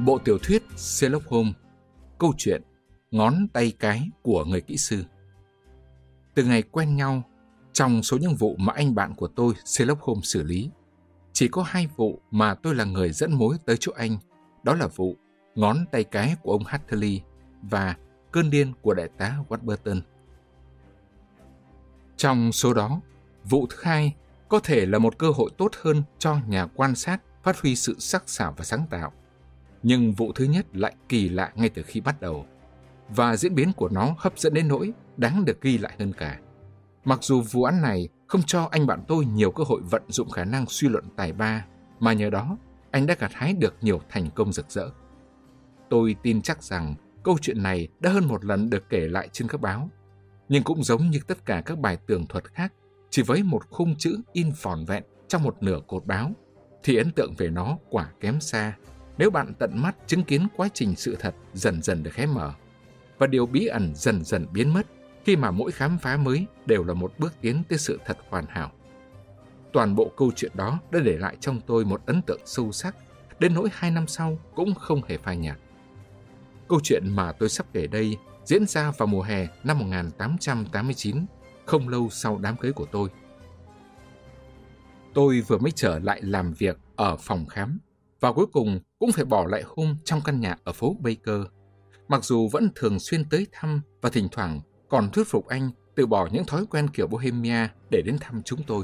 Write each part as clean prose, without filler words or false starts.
Bộ tiểu thuyết Sherlock Holmes, câu chuyện Ngón tay cái của người kỹ sư. Từ ngày quen nhau, trong số những vụ mà anh bạn của tôi, Sherlock Holmes, xử lý, chỉ có 2 vụ mà tôi là người dẫn mối tới chỗ anh. Đó là vụ Ngón tay cái của ông Hatterley và Cơn điên của đại tá Warburton. Trong số đó, vụ thứ 2 có thể là một cơ hội tốt hơn cho nhà quan sát phát huy sự sắc sảo và sáng tạo. Nhưng vụ thứ nhất lại kỳ lạ ngay từ khi bắt đầu, và diễn biến của nó hấp dẫn đến nỗi đáng được ghi lại hơn cả. Mặc dù vụ án này không cho anh bạn tôi nhiều cơ hội vận dụng khả năng suy luận tài ba, mà nhờ đó anh đã gặt hái được nhiều thành công rực rỡ. Tôi tin chắc rằng câu chuyện này đã hơn một lần được kể lại trên các báo, nhưng cũng giống như tất cả các bài tường thuật khác, chỉ với một khung chữ in vỏn vẹn trong một nửa cột báo, thì ấn tượng về nó quả kém xa nếu bạn tận mắt chứng kiến quá trình sự thật dần dần được hé mở, và điều bí ẩn dần dần biến mất khi mà mỗi khám phá mới đều là một bước tiến tới sự thật hoàn hảo. Toàn bộ câu chuyện đó đã để lại trong tôi một ấn tượng sâu sắc, đến nỗi 2 năm sau cũng không hề phai nhạt. Câu chuyện mà tôi sắp kể đây diễn ra vào mùa hè năm 1889, không lâu sau đám cưới của tôi. Tôi vừa mới trở lại làm việc ở phòng khám, và cuối cùng cũng phải bỏ lại hôm trong căn nhà ở phố Baker, mặc dù vẫn thường xuyên tới thăm và thỉnh thoảng còn thuyết phục anh từ bỏ những thói quen kiểu Bohemia để đến thăm chúng tôi.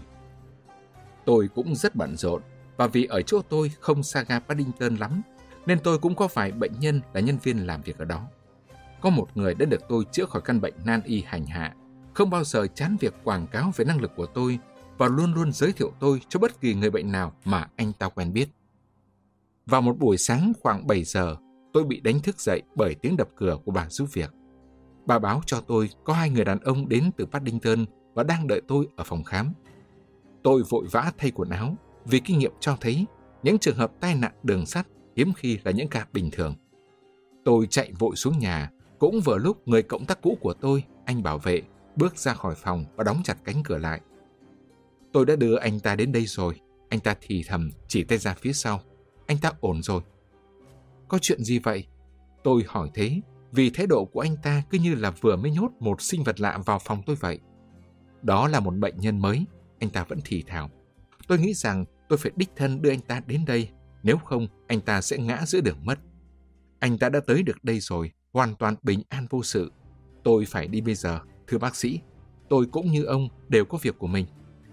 Tôi cũng rất bận rộn, và vì ở chỗ tôi không xa ga Paddington lắm, nên tôi cũng có vài bệnh nhân là nhân viên làm việc ở đó. Có một người đã được tôi chữa khỏi căn bệnh nan y hành hạ, không bao giờ chán việc quảng cáo về năng lực của tôi và luôn luôn giới thiệu tôi cho bất kỳ người bệnh nào mà anh ta quen biết. Vào một buổi sáng khoảng 7 giờ, tôi bị đánh thức dậy bởi tiếng đập cửa của bà giúp việc. Bà báo cho tôi có 2 người đàn ông đến từ Paddington và đang đợi tôi ở phòng khám. Tôi vội vã thay quần áo, vì kinh nghiệm cho thấy những trường hợp tai nạn đường sắt hiếm khi là những ca bình thường. Tôi chạy vội xuống nhà, cũng vừa lúc người cộng tác cũ của tôi, anh bảo vệ, bước ra khỏi phòng và đóng chặt cánh cửa lại. Tôi đã đưa anh ta đến đây rồi, anh ta thì thầm chỉ tay ra phía sau. Anh ta ổn rồi. Có chuyện gì vậy? Tôi hỏi thế, vì thái độ của anh ta cứ như là vừa mới nhốt một sinh vật lạ vào phòng tôi vậy. Đó là một bệnh nhân mới, anh ta vẫn thì thào. Tôi nghĩ rằng tôi phải đích thân đưa anh ta đến đây, nếu không anh ta sẽ ngã giữa đường mất. Anh ta đã tới được đây rồi, hoàn toàn bình an vô sự. Tôi phải đi bây giờ, thưa bác sĩ. Tôi cũng như ông đều có việc của mình.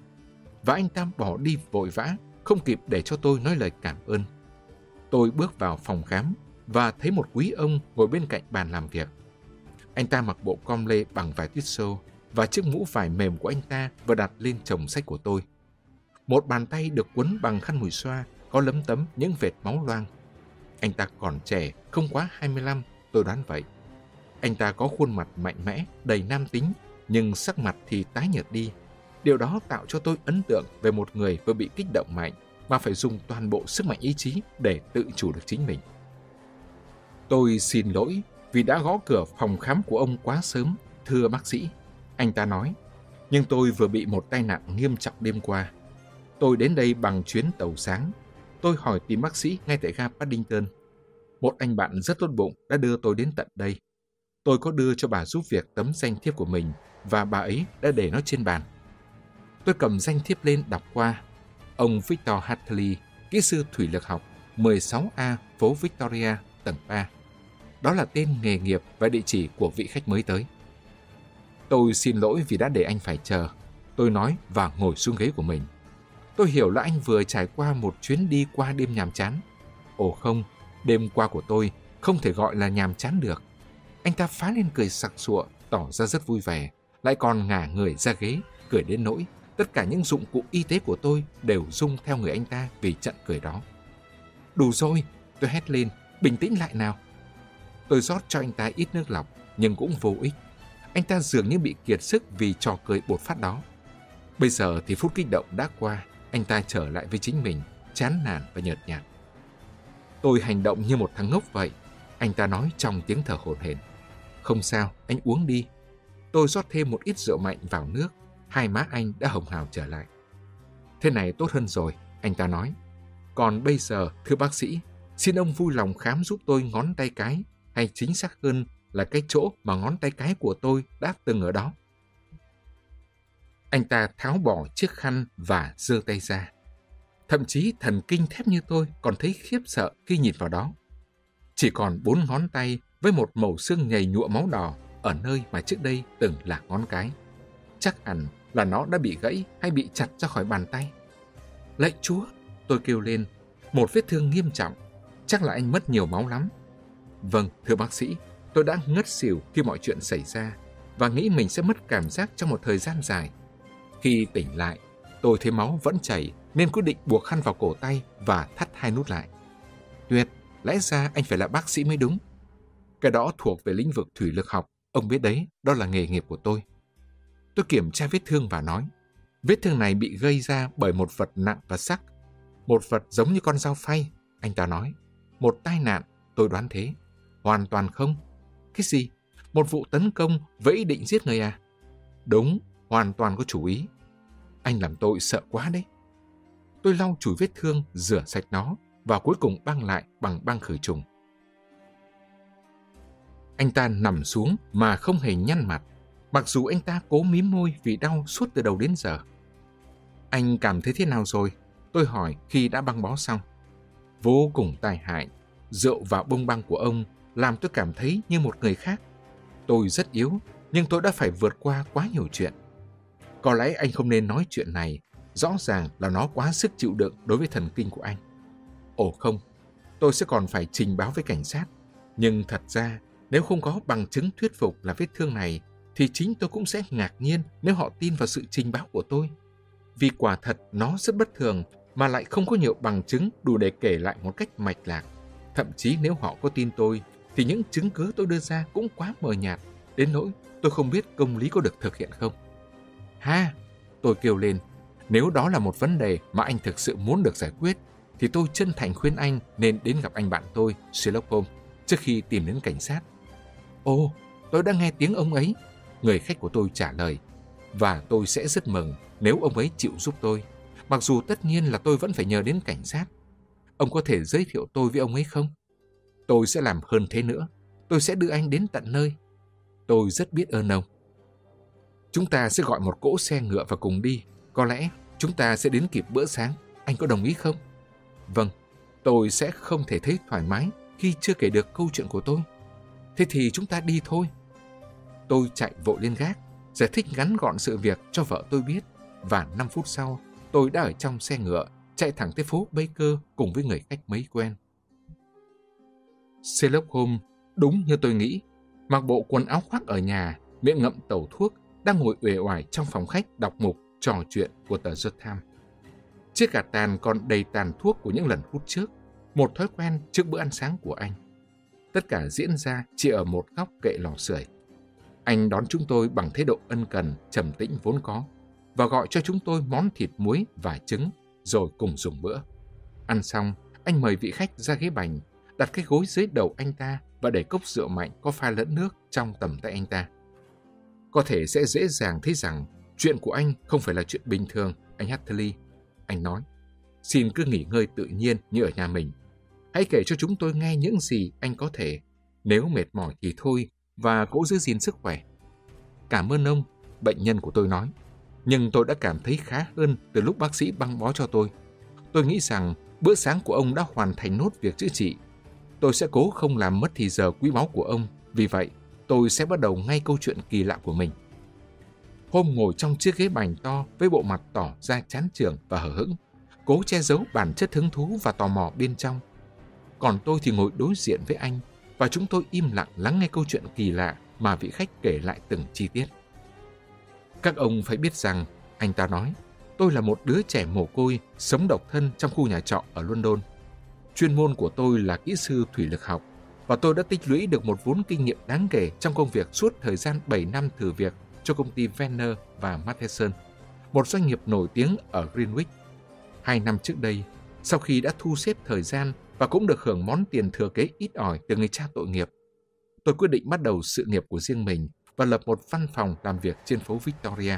Và anh ta bỏ đi vội vã, không kịp để cho tôi nói lời cảm ơn. Tôi bước vào phòng khám và thấy một quý ông ngồi bên cạnh bàn làm việc. Anh ta mặc bộ com lê bằng vải tuyết xô, và chiếc mũ vải mềm của anh ta vừa đặt lên chồng sách của tôi. Một bàn tay được quấn bằng khăn mùi xoa, có lấm tấm những vệt máu loang. Anh ta còn trẻ, không quá 25, tôi đoán vậy. Anh ta có khuôn mặt mạnh mẽ, đầy nam tính, nhưng sắc mặt thì tái nhợt đi. Điều đó tạo cho tôi ấn tượng về một người vừa bị kích động mạnh, mà phải dùng toàn bộ sức mạnh ý chí để tự chủ được chính mình. Tôi xin lỗi vì đã gõ cửa phòng khám của ông quá sớm, thưa bác sĩ, anh ta nói. Nhưng tôi vừa bị một tai nạn nghiêm trọng đêm qua. Tôi đến đây bằng chuyến tàu sáng. Tôi hỏi tìm bác sĩ ngay tại ga Paddington. Một anh bạn rất tốt bụng đã đưa tôi đến tận đây. Tôi có đưa cho bà giúp việc tấm danh thiếp của mình, và bà ấy đã để nó trên bàn. Tôi cầm danh thiếp lên đọc qua. Ông Victor Hatterley, kỹ sư thủy lực học, 16A phố Victoria, tầng 3. Đó là tên nghề nghiệp và địa chỉ của vị khách mới tới. Tôi xin lỗi vì đã để anh phải chờ, tôi nói và ngồi xuống ghế của mình. Tôi hiểu là anh vừa trải qua một chuyến đi qua đêm nhàm chán. Ồ không, đêm qua của tôi không thể gọi là nhàm chán được. Anh ta phá lên cười sặc sụa, tỏ ra rất vui vẻ, lại còn ngả người ra ghế, cười đến nỗi tất cả những dụng cụ y tế của tôi đều rung theo người anh ta vì trận cười đó. Đủ rồi, tôi hét lên, bình tĩnh lại nào. Tôi rót cho anh ta ít nước lọc, nhưng cũng vô ích. Anh ta dường như bị kiệt sức vì trò cười bột phát đó. Bây giờ thì phút kích động đã qua, anh ta trở lại với chính mình, chán nản và nhợt nhạt. Tôi hành động như một thằng ngốc vậy, anh ta nói trong tiếng thở hổn hển. Không sao, anh uống đi. Tôi rót thêm một ít rượu mạnh vào nước, hai má anh đã hồng hào trở lại. Thế này tốt hơn rồi, anh ta nói. Còn bây giờ, thưa bác sĩ, Xin ông vui lòng khám giúp tôi ngón tay cái, hay chính xác hơn là cái chỗ mà ngón tay cái của tôi đã từng ở đó. Anh ta tháo bỏ chiếc khăn và giơ tay ra. Thậm chí thần kinh thép như tôi còn thấy khiếp sợ khi nhìn vào đó. Chỉ còn 4 ngón tay với một mẩu xương nhầy nhụa máu đỏ ở nơi mà trước đây từng là ngón cái. Chắc hẳn là nó đã bị gãy hay bị chặt ra khỏi bàn tay. Lạy Chúa, tôi kêu lên, một vết thương nghiêm trọng, chắc là anh mất nhiều máu lắm. Vâng, thưa bác sĩ, tôi đã ngất xỉu khi mọi chuyện xảy ra và nghĩ mình sẽ mất cảm giác trong một thời gian dài. Khi tỉnh lại, tôi thấy máu vẫn chảy nên quyết định buộc khăn vào cổ tay và thắt 2 nút lại. Tuyệt, lẽ ra anh phải là bác sĩ mới đúng. Cái đó thuộc về lĩnh vực thủy lực học, ông biết đấy, đó là nghề nghiệp của tôi. Tôi kiểm tra vết thương và nói, vết thương này bị gây ra bởi một vật nặng và sắc. Một vật giống như con dao phay, anh ta nói. Một tai nạn, tôi đoán thế. Hoàn toàn không. Cái gì? Một vụ tấn công với ý định giết người à? Đúng, hoàn toàn có chủ ý. Anh làm tôi sợ quá đấy. Tôi lau chùi vết thương, rửa sạch nó và cuối cùng băng lại bằng băng khử trùng. Anh ta nằm xuống mà không hề nhăn mặt, mặc dù anh ta cố mím môi vì đau suốt từ đầu đến giờ. Anh cảm thấy thế nào rồi? Tôi hỏi khi đã băng bó xong. Vô cùng tai hại. Rượu và bông băng của ông làm tôi cảm thấy như một người khác. Tôi rất yếu, nhưng tôi đã phải vượt qua quá nhiều chuyện. Có lẽ anh không nên nói chuyện này. Rõ ràng là nó quá sức chịu đựng đối với thần kinh của anh. Ồ không, tôi sẽ còn phải trình báo với cảnh sát. Nhưng thật ra, nếu không có bằng chứng thuyết phục là vết thương này, thì chính tôi cũng sẽ ngạc nhiên nếu họ tin vào sự trình báo của tôi. Vì quả thật nó rất bất thường mà lại không có nhiều bằng chứng đủ để kể lại một cách mạch lạc. Thậm chí nếu họ có tin tôi, thì những chứng cứ tôi đưa ra cũng quá mờ nhạt, đến nỗi tôi không biết công lý có được thực hiện không. Ha! Tôi kêu lên, nếu đó là một vấn đề mà anh thực sự muốn được giải quyết, thì tôi chân thành khuyên anh nên đến gặp anh bạn tôi, Sherlock Holmes, trước khi tìm đến cảnh sát. Ồ, tôi đã nghe tiếng ông ấy, người khách của tôi trả lời, và tôi sẽ rất mừng nếu ông ấy chịu giúp tôi, mặc dù tất nhiên là tôi vẫn phải nhờ đến cảnh sát. Ông có thể giới thiệu tôi với ông ấy không? Tôi sẽ làm hơn thế nữa, tôi sẽ đưa anh đến tận nơi. Tôi rất biết ơn ông. Chúng ta sẽ gọi một cỗ xe ngựa và cùng đi, có lẽ chúng ta sẽ đến kịp bữa sáng, anh có đồng ý không? Vâng, tôi sẽ không thể thấy thoải mái khi chưa kể được câu chuyện của tôi. Thế thì chúng ta đi thôi. Tôi chạy vội lên gác, giải thích ngắn gọn sự việc cho vợ tôi biết, và 5 phút sau, tôi đã ở trong xe ngựa, chạy thẳng tới phố Baker cùng với người khách mới quen. Sherlock Holmes, đúng như tôi nghĩ, mặc bộ quần áo khoác ở nhà, miệng ngậm tẩu thuốc, đang ngồi uể oải trong phòng khách đọc mục trò chuyện của tờ The Times. Chiếc gạt tàn còn đầy tàn thuốc của những lần hút trước, một thói quen trước bữa ăn sáng của anh. Tất cả diễn ra chỉ ở một góc kệ lò sưởi. Anh đón chúng tôi bằng thái độ ân cần, trầm tĩnh vốn có, và gọi cho chúng tôi món thịt muối và trứng, rồi cùng dùng bữa. Ăn xong, anh mời vị khách ra ghế bành, đặt cái gối dưới đầu anh ta và để cốc rượu mạnh có pha lẫn nước trong tầm tay anh ta. Có thể sẽ dễ dàng thấy rằng chuyện của anh không phải là chuyện bình thường, anh Hatterley. Anh nói, xin cứ nghỉ ngơi tự nhiên như ở nhà mình. Hãy kể cho chúng tôi nghe những gì anh có thể. Nếu mệt mỏi thì thôi, và cố giữ gìn sức khỏe. Cảm ơn ông, bệnh nhân của tôi nói. Nhưng tôi đã cảm thấy khá hơn từ lúc bác sĩ băng bó cho tôi. Tôi nghĩ rằng bữa sáng của ông đã hoàn thành nốt việc chữa trị. Tôi sẽ cố không làm mất thì giờ quý báu của ông. Vì vậy, tôi sẽ bắt đầu ngay câu chuyện kỳ lạ của mình. Holmes ngồi trong chiếc ghế bành to với bộ mặt tỏ ra chán chường và hờ hững, cố che giấu bản chất hứng thú và tò mò bên trong. Còn tôi thì ngồi đối diện với anh, và chúng tôi im lặng lắng nghe câu chuyện kỳ lạ mà vị khách kể lại từng chi tiết. Các ông phải biết rằng, anh ta nói, tôi là một đứa trẻ mồ côi, sống độc thân trong khu nhà trọ ở London. Chuyên môn của tôi là kỹ sư thủy lực học, và tôi đã tích lũy được một vốn kinh nghiệm đáng kể trong công việc suốt thời gian 7 năm thử việc cho công ty Venner và Matheson, một doanh nghiệp nổi tiếng ở Greenwich. 2 năm trước đây, sau khi đã thu xếp thời gian và cũng được hưởng món tiền thừa kế ít ỏi từ người cha tội nghiệp, tôi quyết định bắt đầu sự nghiệp của riêng mình và lập một văn phòng làm việc trên phố Victoria.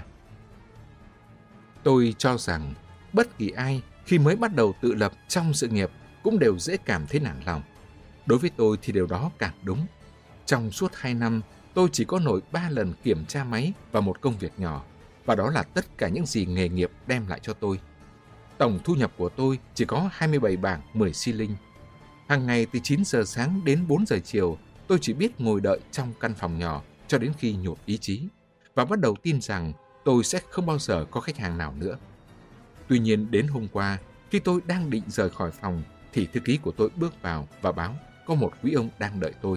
Tôi cho rằng bất kỳ ai khi mới bắt đầu tự lập trong sự nghiệp cũng đều dễ cảm thấy nản lòng. Đối với tôi thì điều đó càng đúng. Trong suốt 2 năm, tôi chỉ có nổi 3 lần kiểm tra máy và một công việc nhỏ, và đó là tất cả những gì nghề nghiệp đem lại cho tôi. Tổng thu nhập của tôi chỉ có 27 bảng 10 xi linh. Hàng ngày từ 9 giờ sáng đến 4 giờ chiều, tôi chỉ biết ngồi đợi trong căn phòng nhỏ cho đến khi nhụt ý chí, và bắt đầu tin rằng tôi sẽ không bao giờ có khách hàng nào nữa. Tuy nhiên đến hôm qua, khi tôi đang định rời khỏi phòng, thì thư ký của tôi bước vào và báo có một quý ông đang đợi tôi.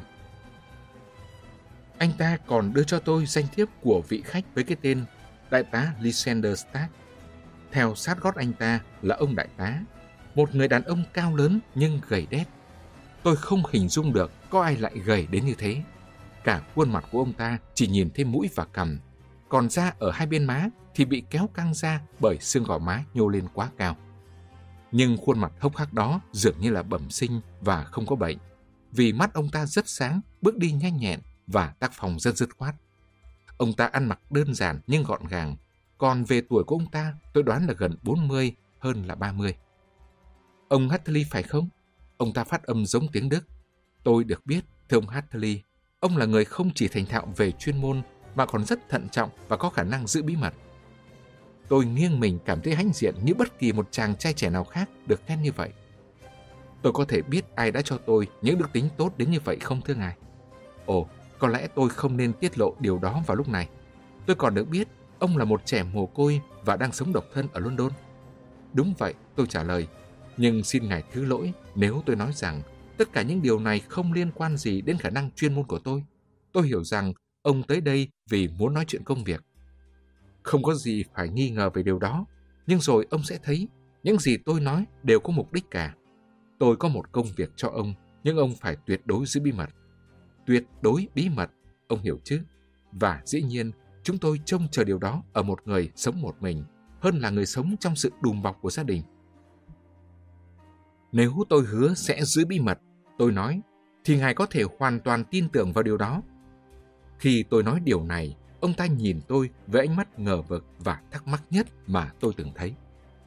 Anh ta còn đưa cho tôi danh thiếp của vị khách với cái tên Đại tá Lysander Stark. Theo sát gót anh ta là ông đại tá, một người đàn ông cao lớn nhưng gầy đét. Tôi không hình dung được có ai lại gầy đến như thế. Cả khuôn mặt của ông ta chỉ nhìn thấy mũi và cằm, còn da ở hai bên má thì bị kéo căng ra bởi xương gò má nhô lên quá cao. Nhưng khuôn mặt hốc hác đó dường như là bẩm sinh và không có bệnh, vì mắt ông ta rất sáng, bước đi nhanh nhẹn và tác phong rất dứt khoát. Ông ta ăn mặc đơn giản nhưng gọn gàng, còn về tuổi của ông ta tôi đoán là gần 40 hơn là 30. Ông Hartley phải không? Ông ta phát âm giống tiếng Đức. Tôi được biết, thưa ông Hartley, ông là người không chỉ thành thạo về chuyên môn mà còn rất thận trọng và có khả năng giữ bí mật. Tôi nghiêng mình cảm thấy hãnh diện như bất kỳ một chàng trai trẻ nào khác được khen như vậy. Tôi có thể biết ai đã cho tôi những đức tính tốt đến như vậy không thưa ngài? Ồ, có lẽ tôi không nên tiết lộ điều đó vào lúc này. Tôi còn được biết ông là một trẻ mồ côi và đang sống độc thân ở London. Đúng vậy, tôi trả lời. Nhưng xin ngài thứ lỗi nếu tôi nói rằng tất cả những điều này không liên quan gì đến khả năng chuyên môn của tôi. Tôi hiểu rằng ông tới đây vì muốn nói chuyện công việc. Không có gì phải nghi ngờ về điều đó, nhưng rồi ông sẽ thấy những gì tôi nói đều có mục đích cả. Tôi có một công việc cho ông, nhưng ông phải tuyệt đối giữ bí mật. Tuyệt đối bí mật, ông hiểu chứ? Và dĩ nhiên, chúng tôi trông chờ điều đó ở một người sống một mình, hơn là người sống trong sự đùm bọc của gia đình. Nếu tôi hứa sẽ giữ bí mật, tôi nói, thì ngài có thể hoàn toàn tin tưởng vào điều đó. Khi tôi nói điều này, ông ta nhìn tôi với ánh mắt ngờ vực và thắc mắc nhất mà tôi từng thấy.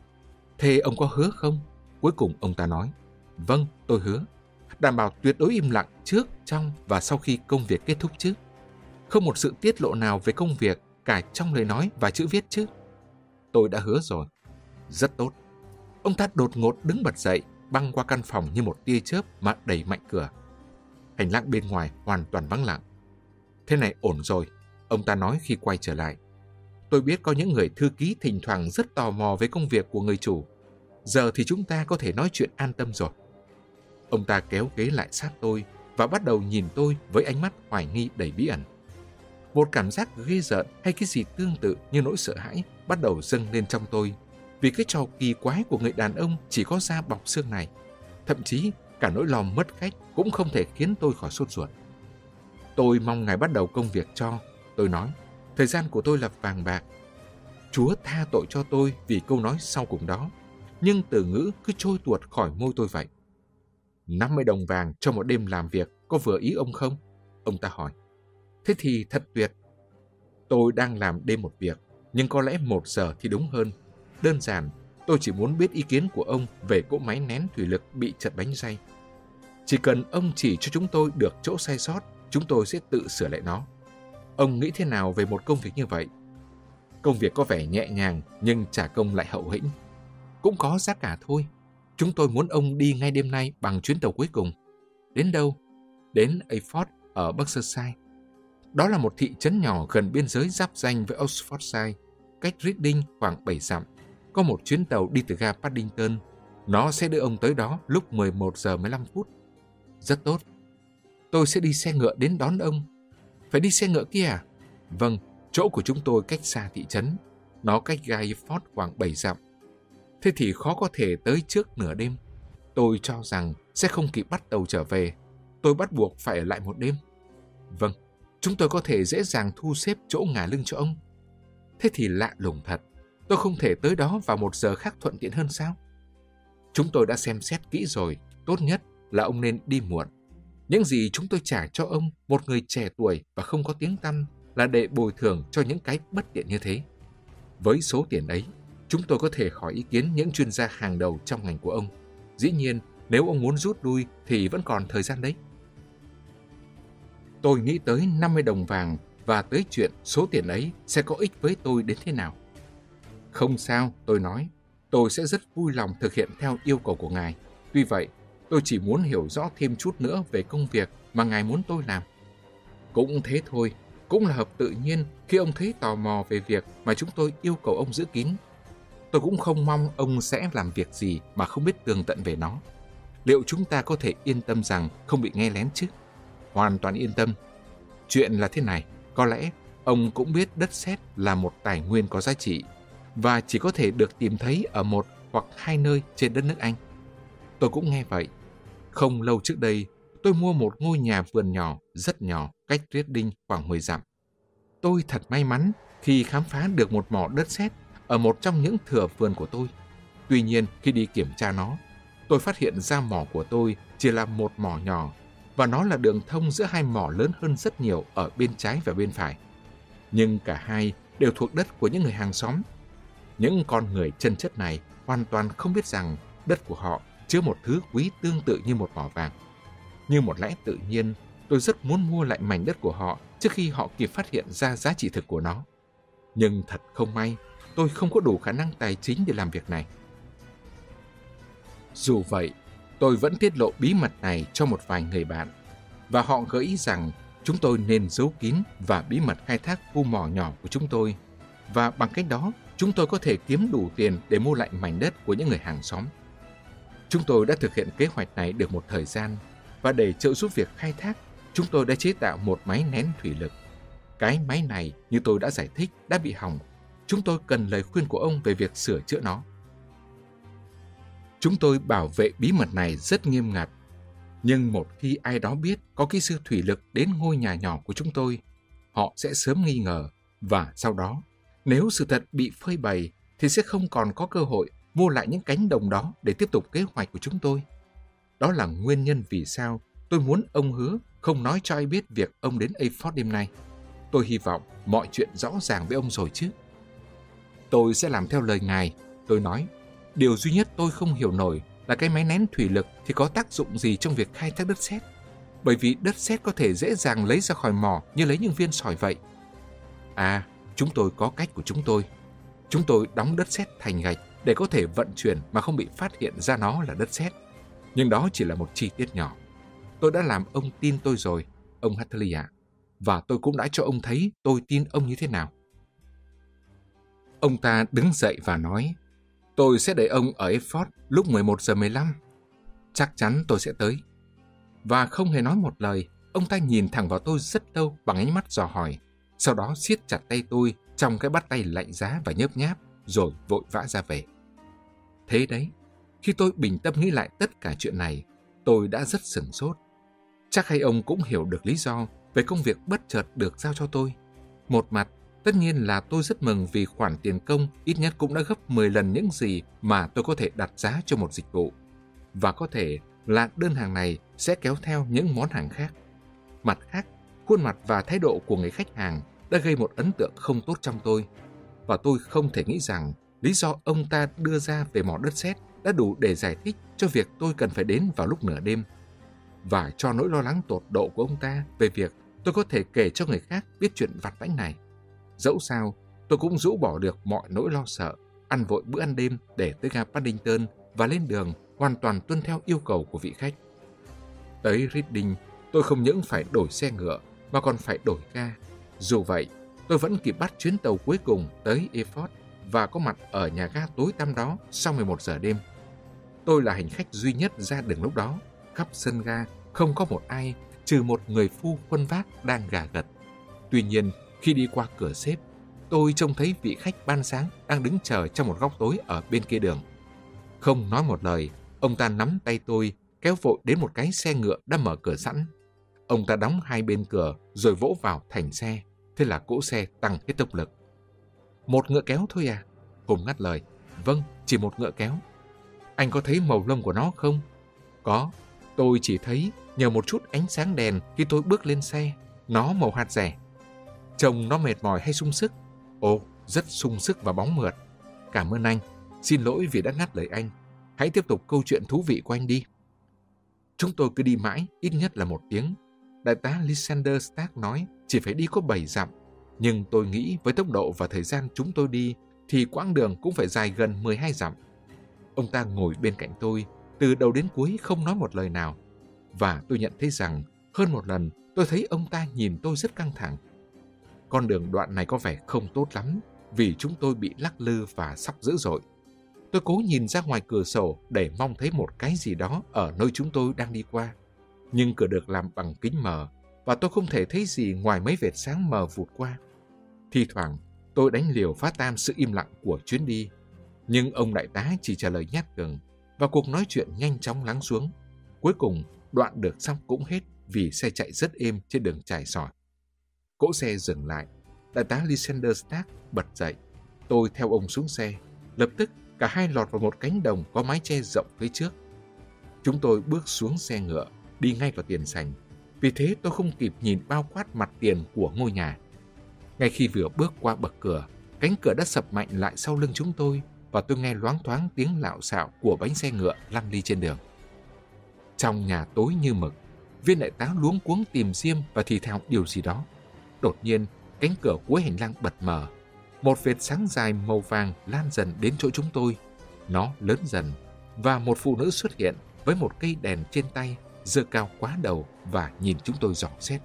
Thế ông có hứa không? Cuối cùng ông ta nói, vâng, tôi hứa. Đảm bảo tuyệt đối im lặng trước, trong và sau khi công việc kết thúc chứ. Không một sự tiết lộ nào về công việc, cả trong lời nói và chữ viết chứ. Tôi đã hứa rồi. Rất tốt. Ông ta đột ngột đứng bật dậy, băng qua căn phòng như một tia chớp mà đẩy mạnh cửa. Hành lang bên ngoài hoàn toàn vắng lặng. Thế này ổn rồi, ông ta nói khi quay trở lại. Tôi biết có những người thư ký thỉnh thoảng rất tò mò về công việc của người chủ. Giờ thì chúng ta có thể nói chuyện an tâm rồi. Ông ta kéo ghế lại sát tôi và bắt đầu nhìn tôi với ánh mắt hoài nghi đầy bí ẩn. Một cảm giác ghê rợn hay cái gì tương tự như nỗi sợ hãi bắt đầu dâng lên trong tôi, vì cái trò kỳ quái của người đàn ông chỉ có da bọc xương này. Thậm chí cả nỗi lo mất khách cũng không thể khiến tôi khỏi sốt ruột. Tôi mong ngài bắt đầu công việc cho, tôi nói. Thời gian của tôi là vàng bạc. Chúa tha tội cho tôi vì câu nói sau cùng đó, nhưng từ ngữ cứ trôi tuột khỏi môi tôi vậy. 50 đồng vàng cho một đêm làm việc có vừa ý ông không? Ông ta hỏi. Thế thì thật tuyệt. Tôi đang làm đêm một việc, nhưng có lẽ 1 giờ thì đúng hơn. Đơn giản, tôi chỉ muốn biết ý kiến của ông về cỗ máy nén thủy lực bị chật bánh ray. Chỉ cần ông chỉ cho chúng tôi được chỗ sai sót, chúng tôi sẽ tự sửa lại nó. Ông nghĩ thế nào về một công việc như vậy? Công việc có vẻ nhẹ nhàng, nhưng trả công lại hậu hĩnh. Cũng có giá cả thôi. Chúng tôi muốn ông đi ngay đêm nay bằng chuyến tàu cuối cùng. Đến đâu? Đến Ayford ở Berkshire. Đó là một thị trấn nhỏ gần biên giới giáp ranh với Oxfordshire, cách Reading khoảng 7 dặm. Có một chuyến tàu đi từ ga Paddington. Nó sẽ đưa ông tới đó lúc 11 giờ 15 phút. Rất tốt. Tôi sẽ đi xe ngựa đến đón ông. Phải đi xe ngựa kia à? Vâng, chỗ của chúng tôi cách xa thị trấn. Nó cách ga Ayford khoảng 7 dặm. Thế thì khó có thể tới trước nửa đêm. Tôi cho rằng sẽ không kịp bắt tàu trở về. Tôi bắt buộc phải ở lại một đêm. Vâng, chúng tôi có thể dễ dàng thu xếp chỗ ngả lưng cho ông. Thế thì lạ lùng thật. Tôi không thể tới đó vào 1 giờ khác thuận tiện hơn sao? Chúng tôi đã xem xét kỹ rồi. Tốt nhất là ông nên đi muộn. Những gì chúng tôi trả cho ông, một người trẻ tuổi và không có tiếng tăm, là để bồi thường cho những cái bất tiện như thế. Với số tiền ấy, chúng tôi có thể hỏi ý kiến những chuyên gia hàng đầu trong ngành của ông. Dĩ nhiên, Nếu ông muốn rút lui thì vẫn còn thời gian đấy. Tôi nghĩ tới 50 đồng vàng và tới chuyện số tiền ấy sẽ có ích với tôi đến thế nào. Không sao, tôi nói. Tôi sẽ rất vui lòng thực hiện theo yêu cầu của ngài. Tuy vậy, tôi chỉ muốn hiểu rõ thêm chút nữa về công việc mà ngài muốn tôi làm. Cũng thế thôi, cũng là hợp tự nhiên khi ông thấy tò mò về việc mà chúng tôi yêu cầu ông giữ kín. Tôi cũng không mong ông sẽ làm việc gì mà không biết tường tận về nó. Liệu chúng ta có thể yên tâm rằng không bị nghe lén chứ? Hoàn toàn yên tâm. Chuyện là thế này, có lẽ ông cũng biết đất sét là một tài nguyên có giá trị và chỉ có thể được tìm thấy ở một hoặc hai nơi trên đất nước Anh. Tôi cũng nghe vậy. Không lâu trước đây, tôi mua một ngôi nhà vườn nhỏ, rất nhỏ, cách Reading khoảng 10 dặm. Tôi thật may mắn khi khám phá được một mỏ đất sét ở một trong những thửa vườn của tôi. Tuy nhiên, khi đi kiểm tra nó, tôi phát hiện ra mỏ của tôi chỉ là một mỏ nhỏ và nó là đường thông giữa hai mỏ lớn hơn rất nhiều ở bên trái và bên phải. Nhưng cả hai đều thuộc đất của những người hàng xóm. Những con người chân chất này hoàn toàn không biết rằng đất của họ chứa một thứ quý tương tự như một mỏ vàng. Như một lẽ tự nhiên, tôi rất muốn mua lại mảnh đất của họ trước khi họ kịp phát hiện ra giá trị thực của nó. Nhưng thật không may, tôi không có đủ khả năng tài chính để làm việc này. Dù vậy, tôi vẫn tiết lộ bí mật này cho một vài người bạn, và họ gợi ý rằng chúng tôi nên giấu kín và bí mật khai thác khu mỏ nhỏ của chúng tôi, và bằng cách đó, chúng tôi có thể kiếm đủ tiền để mua lại mảnh đất của những người hàng xóm. Chúng tôi đã thực hiện kế hoạch này được một thời gian, và để trợ giúp việc khai thác, chúng tôi đã chế tạo một máy nén thủy lực. Cái máy này, như tôi đã giải thích, đã bị hỏng. Chúng tôi cần lời khuyên của ông về việc sửa chữa nó. Chúng tôi bảo vệ bí mật này rất nghiêm ngặt. Nhưng một khi ai đó biết có kỹ sư thủy lực đến ngôi nhà nhỏ của chúng tôi, họ sẽ sớm nghi ngờ, và sau đó, nếu sự thật bị phơi bày, thì sẽ không còn có cơ hội mua lại những cánh đồng đó để tiếp tục kế hoạch của chúng tôi. Đó là nguyên nhân vì sao tôi muốn ông hứa không nói cho ai biết việc ông đến Eyford đêm nay. Tôi hy vọng mọi chuyện rõ ràng với ông rồi chứ. Tôi sẽ làm theo lời ngài, tôi nói. Điều duy nhất tôi không hiểu nổi là cái máy nén thủy lực thì có tác dụng gì trong việc khai thác đất sét. Bởi vì đất sét có thể dễ dàng lấy ra khỏi mỏ như lấy những viên sỏi vậy. À, chúng tôi có cách của chúng tôi. Chúng tôi đóng đất sét thành gạch để có thể vận chuyển mà không bị phát hiện ra nó là đất sét. Nhưng đó chỉ là một chi tiết nhỏ. Tôi đã làm ông tin tôi rồi, ông Hartley ạ. Và tôi cũng đã cho ông thấy tôi tin ông như thế nào. Ông ta đứng dậy và nói, tôi sẽ đợi ông ở Eyford lúc 11:15. Chắc chắn tôi sẽ tới. Và không hề nói một lời, ông ta nhìn thẳng vào tôi rất lâu bằng ánh mắt dò hỏi, sau đó siết chặt tay tôi trong cái bắt tay lạnh giá và nhớp nháp, rồi vội vã ra về. Thế đấy, khi tôi bình tâm nghĩ lại tất cả chuyện này, tôi đã rất sửng sốt. Chắc hay ông cũng hiểu được lý do về công việc bất chợt được giao cho tôi. Một mặt, tất nhiên là tôi rất mừng vì khoản tiền công ít nhất cũng đã gấp 10 lần những gì mà tôi có thể đặt giá cho một dịch vụ. Và có thể là đơn hàng này sẽ kéo theo những món hàng khác. Mặt khác, khuôn mặt và thái độ của người khách hàng đã gây một ấn tượng không tốt trong tôi. Và tôi không thể nghĩ rằng lý do ông ta đưa ra về mỏ đất sét đã đủ để giải thích cho việc tôi cần phải đến vào lúc nửa đêm. Và cho nỗi lo lắng tột độ của ông ta về việc tôi có thể kể cho người khác biết chuyện vặt vãnh này. Dẫu sao, tôi cũng rũ bỏ được mọi nỗi lo sợ, ăn vội bữa ăn đêm để tới ga Paddington và lên đường hoàn toàn tuân theo yêu cầu của vị khách. Tới Reading, tôi không những phải đổi xe ngựa mà còn phải đổi ga. Dù vậy, tôi vẫn kịp bắt chuyến tàu cuối cùng tới Eyford và có mặt ở nhà ga tối tăm đó sau 11 giờ đêm. Tôi là hành khách duy nhất ra đường lúc đó. Khắp sân ga không có một ai trừ một người phu khuân vác đang gà gật. Tuy nhiên, khi đi qua cửa xếp, tôi trông thấy vị khách ban sáng đang đứng chờ trong một góc tối ở bên kia đường. Không nói một lời, ông ta nắm tay tôi, kéo vội đến một cái xe ngựa đã mở cửa sẵn. Ông ta đóng hai bên cửa rồi vỗ vào thành xe. Thế là cỗ xe tăng hết tốc lực. Một ngựa kéo thôi à? Hùng ngắt lời. Vâng, chỉ một ngựa kéo. Anh có thấy màu lông của nó không? Có, tôi chỉ thấy nhờ một chút ánh sáng đèn khi tôi bước lên xe. Nó màu hạt rẻ. Trông nó mệt mỏi hay sung sức? Ồ, rất sung sức và bóng mượt. Cảm ơn anh. Xin lỗi vì đã ngắt lời anh. Hãy tiếp tục câu chuyện thú vị của anh đi. Chúng tôi cứ đi mãi, ít nhất là 1 tiếng. Đại tá Lysander Stark nói chỉ phải đi có 7 dặm, nhưng tôi nghĩ với tốc độ và thời gian chúng tôi đi thì quãng đường cũng phải dài gần 12 dặm. Ông ta ngồi bên cạnh tôi, từ đầu đến cuối không nói một lời nào. Và tôi nhận thấy rằng hơn một lần tôi thấy ông ta nhìn tôi rất căng thẳng. Con đường đoạn này có vẻ không tốt lắm vì chúng tôi bị lắc lư và sóc dữ dội. Tôi cố nhìn ra ngoài cửa sổ để mong thấy một cái gì đó ở nơi chúng tôi đang đi qua. Nhưng cửa được làm bằng kính mờ và tôi không thể thấy gì ngoài mấy vệt sáng mờ vụt qua. Thi thoảng tôi đánh liều phá tan sự im lặng của chuyến đi. Nhưng ông đại tá chỉ trả lời nhát gừng và cuộc nói chuyện nhanh chóng lắng xuống. Cuối cùng đoạn được xong cũng hết vì xe chạy rất êm trên đường trải sỏi. Cỗ xe dừng lại. Đại tá Lysander Stark bật dậy. Tôi theo ông xuống xe. Lập tức cả hai lọt vào một cánh đồng có mái che rộng phía trước. Chúng tôi bước xuống xe ngựa, đi ngay vào tiền sảnh. Vì thế tôi không kịp nhìn bao quát mặt tiền của ngôi nhà. Ngay khi vừa bước qua bậc cửa, cánh cửa đã sập mạnh lại sau lưng chúng tôi và tôi nghe loáng thoáng tiếng lạo xạo của bánh xe ngựa lăn đi trên đường. Trong nhà tối như mực, viên đại tá luống cuống tìm xiêm và thì thào điều gì đó. Đột nhiên, cánh cửa cuối hành lang bật mở. Một vệt sáng dài màu vàng lan dần đến chỗ chúng tôi. Nó lớn dần và một phụ nữ xuất hiện với một cây đèn trên tay, giơ cao quá đầu và nhìn chúng tôi dò xét.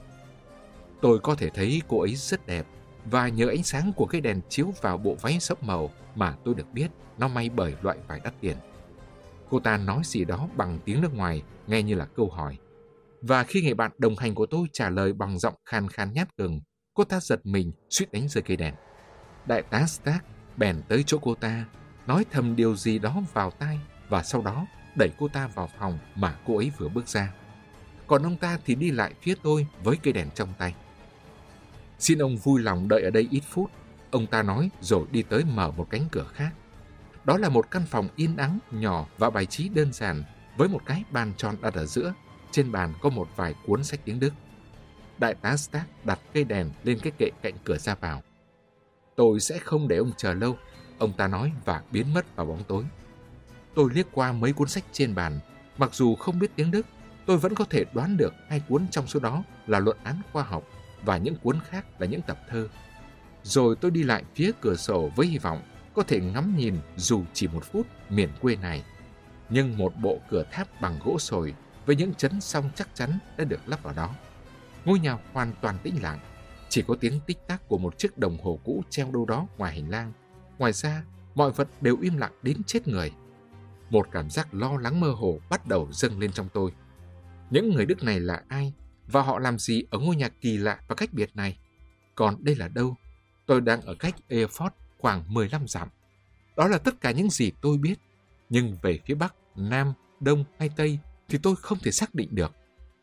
Tôi có thể thấy cô ấy rất đẹp và nhờ ánh sáng của cây đèn chiếu vào bộ váy sẫm màu mà tôi được biết nó may bởi loại vải đắt tiền. Cô ta nói gì đó bằng tiếng nước ngoài, nghe như là câu hỏi. Và khi người bạn đồng hành của tôi trả lời bằng giọng khan khan nhát gừng, cô ta giật mình suýt đánh rơi cây đèn. Đại tá Stark bèn tới chỗ cô ta, nói thầm điều gì đó vào tai và sau đó đẩy cô ta vào phòng mà cô ấy vừa bước ra. Còn ông ta thì đi lại phía tôi với cây đèn trong tay. Xin ông vui lòng đợi ở đây ít phút, ông ta nói rồi đi tới mở một cánh cửa khác. Đó là một căn phòng yên ắng, nhỏ và bài trí đơn giản với một cái bàn tròn đặt ở giữa. Trên bàn có một vài cuốn sách tiếng Đức. Đại tá Stark đặt cây đèn lên cái kệ cạnh cửa ra vào. Tôi sẽ không để ông chờ lâu, ông ta nói và biến mất vào bóng tối. Tôi liếc qua mấy cuốn sách trên bàn. Mặc dù không biết tiếng Đức, tôi vẫn có thể đoán được 2 cuốn trong số đó là luận án khoa học và những cuốn khác là những tập thơ. Rồi tôi đi lại phía cửa sổ với hy vọng có thể ngắm nhìn dù chỉ 1 phút miền quê này. Nhưng một bộ cửa tháp bằng gỗ sồi với những chấn song chắc chắn đã được lắp vào đó. Ngôi nhà hoàn toàn tĩnh lặng, chỉ có tiếng tích tắc của một chiếc đồng hồ cũ treo đâu đó ngoài hành lang. Ngoài ra, mọi vật đều im lặng đến chết người. Một cảm giác lo lắng mơ hồ bắt đầu dâng lên trong tôi. Những người Đức này là ai? Và họ làm gì ở ngôi nhà kỳ lạ và cách biệt này? Còn đây là đâu? Tôi đang ở cách Erfurt khoảng 15 dặm. Đó là tất cả những gì tôi biết. Nhưng về phía Bắc, Nam, Đông hay Tây thì tôi không thể xác định được.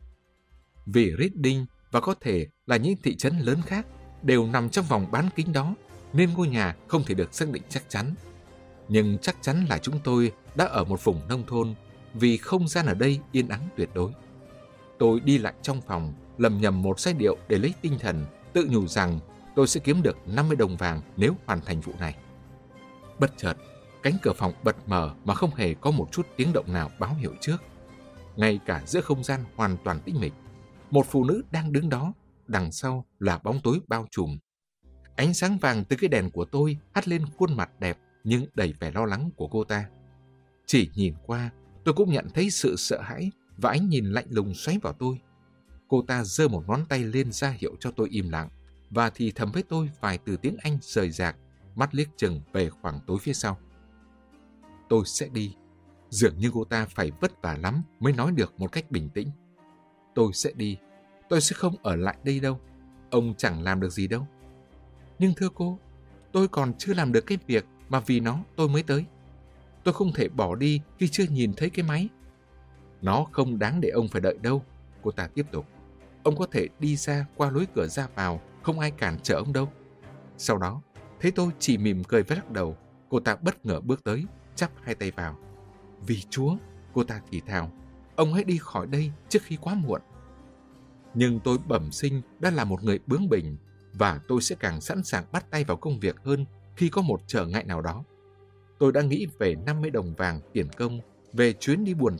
Vì Reading và có thể là những thị trấn lớn khác đều nằm trong vòng bán kính đó, nên ngôi nhà không thể được xác định chắc chắn. Nhưng chắc chắn là chúng tôi đã ở một vùng nông thôn vì không gian ở đây yên ắng tuyệt đối. Tôi đi lại trong phòng, lầm nhầm một giai điệu để lấy tinh thần, tự nhủ rằng tôi sẽ kiếm được 50 đồng vàng nếu hoàn thành vụ này. Bất chợt, cánh cửa phòng bật mở mà không hề có một chút tiếng động nào báo hiệu trước. Ngay cả giữa không gian hoàn toàn tĩnh mịch, một phụ nữ đang đứng đó, đằng sau là bóng tối bao trùm. Ánh sáng vàng từ cái đèn của tôi hắt lên khuôn mặt đẹp nhưng đầy vẻ lo lắng của cô ta. Chỉ nhìn qua, tôi cũng nhận thấy sự sợ hãi và ánh nhìn lạnh lùng xoáy vào tôi. Cô ta giơ một ngón tay lên ra hiệu cho tôi im lặng và thì thầm với tôi vài từ tiếng Anh rời rạc, mắt liếc chừng về khoảng tối phía sau. Tôi sẽ đi. Dường như cô ta phải vất vả lắm mới nói được một cách bình tĩnh. Tôi sẽ đi. Tôi sẽ không ở lại đây đâu. Ông chẳng làm được gì đâu. Nhưng thưa cô, tôi còn chưa làm được cái việc mà vì nó tôi mới tới. Tôi không thể bỏ đi khi chưa nhìn thấy cái máy. Nó không đáng để ông phải đợi đâu, cô ta tiếp tục. Ông có thể đi ra qua lối cửa ra vào, không ai cản trở ông đâu. Sau đó, thấy tôi chỉ mỉm cười với lắc đầu, cô ta bất ngờ bước tới, chắp hai tay vào. Vì Chúa, cô ta thì thào, ông hãy đi khỏi đây trước khi quá muộn. Nhưng tôi bẩm sinh đã là một người bướng bỉnh và tôi sẽ càng sẵn sàng bắt tay vào công việc hơn khi có một trở ngại nào đó. Tôi đã nghĩ về 50 đồng vàng tiền công, về chuyến đi buồn tẻ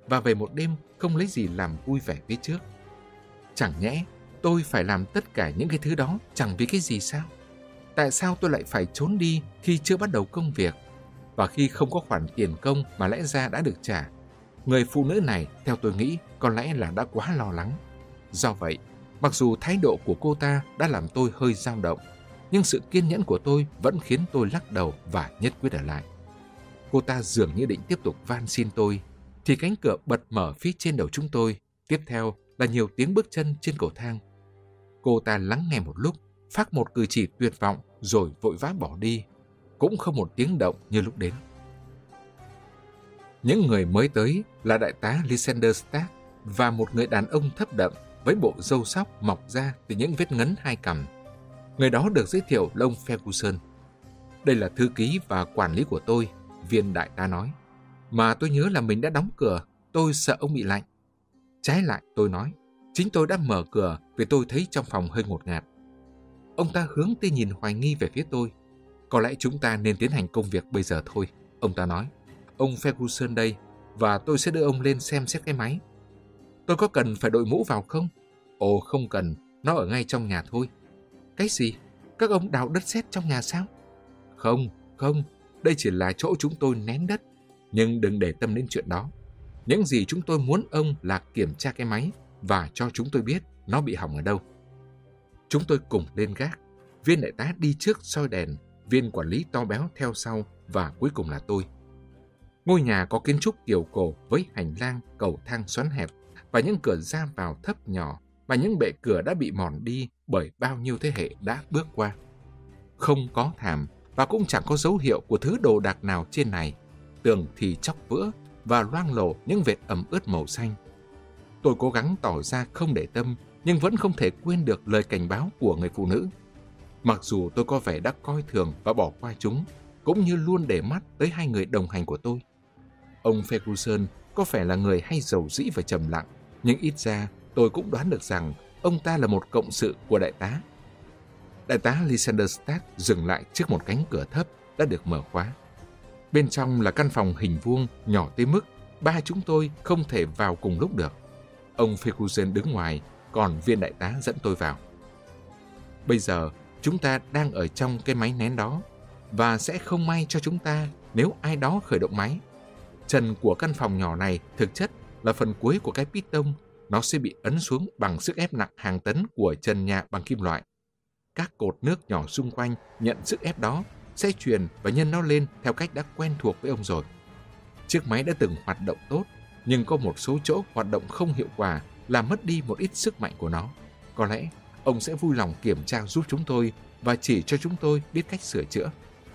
và về một đêm không lấy gì làm vui vẻ phía trước. Chẳng nhẽ tôi phải làm tất cả những cái thứ đó chẳng vì cái gì sao? Tại sao tôi lại phải trốn đi khi chưa bắt đầu công việc và khi không có khoản tiền công mà lẽ ra đã được trả? Người phụ nữ này, theo tôi nghĩ, có lẽ là đã quá lo lắng. Do vậy, mặc dù thái độ của cô ta đã làm tôi hơi dao động, nhưng sự kiên nhẫn của tôi vẫn khiến tôi lắc đầu và nhất quyết ở lại. Cô ta dường như định tiếp tục van xin tôi, thì cánh cửa bật mở phía trên đầu chúng tôi. Tiếp theo là nhiều tiếng bước chân trên cầu thang. Cô ta lắng nghe một lúc, phát một cử chỉ tuyệt vọng rồi vội vã bỏ đi, cũng không một tiếng động như lúc đến. Những người mới tới là đại tá Lysander Stark và một người đàn ông thấp đậm với bộ râu sóc mọc ra từ những vết ngấn hai cằm. Người đó được giới thiệu là ông Ferguson. Đây là thư ký và quản lý của tôi, viên đại tá nói. Mà tôi nhớ là mình đã đóng cửa, tôi sợ ông bị lạnh. Trái lại, tôi nói, chính tôi đã mở cửa vì tôi thấy trong phòng hơi ngột ngạt. Ông ta hướng tia nhìn hoài nghi về phía tôi. Có lẽ chúng ta nên tiến hành công việc bây giờ thôi, ông ta nói. Ông Ferguson đây, và tôi sẽ đưa ông lên xem xét cái máy. Tôi có cần phải đội mũ vào không? Ồ, không cần, nó ở ngay trong nhà thôi. Cái gì? Các ông đào đất sét trong nhà sao? Không, đây chỉ là chỗ chúng tôi nén đất. Nhưng đừng để tâm đến chuyện đó. Những gì chúng tôi muốn ông là kiểm tra cái máy và cho chúng tôi biết nó bị hỏng ở đâu. Chúng tôi cùng lên gác. Viên đại tá đi trước soi đèn, viên quản lý to béo theo sau và cuối cùng là tôi. Ngôi nhà có kiến trúc kiểu cổ với hành lang, cầu thang xoắn hẹp và những cửa ra vào thấp nhỏ và những bệ cửa đã bị mòn đi bởi bao nhiêu thế hệ đã bước qua. Không có thảm và cũng chẳng có dấu hiệu của thứ đồ đạc nào trên này. Tường thì chóc vữa và loang lổ những vệt ẩm ướt màu xanh. Tôi cố gắng tỏ ra không để tâm nhưng vẫn không thể quên được lời cảnh báo của người phụ nữ. Mặc dù tôi có vẻ đã coi thường và bỏ qua chúng, cũng như luôn để mắt tới hai người đồng hành của tôi. Ông Ferguson có phải là người hay dầu dĩ và trầm lặng, nhưng ít ra tôi cũng đoán được rằng ông ta là một cộng sự của đại tá. Đại tá Lysander Stark dừng lại trước một cánh cửa thấp đã được mở khóa. Bên trong là căn phòng hình vuông nhỏ tới mức ba chúng tôi không thể vào cùng lúc được. Ông Ferguson đứng ngoài, còn viên đại tá dẫn tôi vào. Bây giờ chúng ta đang ở trong cái máy nén đó và sẽ không may cho chúng ta nếu ai đó khởi động máy. Trần của căn phòng nhỏ này thực chất là phần cuối của cái piston. Nó sẽ bị ấn xuống bằng sức ép nặng hàng tấn của trần nhà bằng kim loại. Các cột nước nhỏ xung quanh nhận sức ép đó sẽ truyền và nhân nó lên theo cách đã quen thuộc với ông rồi. Chiếc máy đã từng hoạt động tốt, nhưng có một số chỗ hoạt động không hiệu quả làm mất đi một ít sức mạnh của nó. Có lẽ ông sẽ vui lòng kiểm tra giúp chúng tôi và chỉ cho chúng tôi biết cách sửa chữa.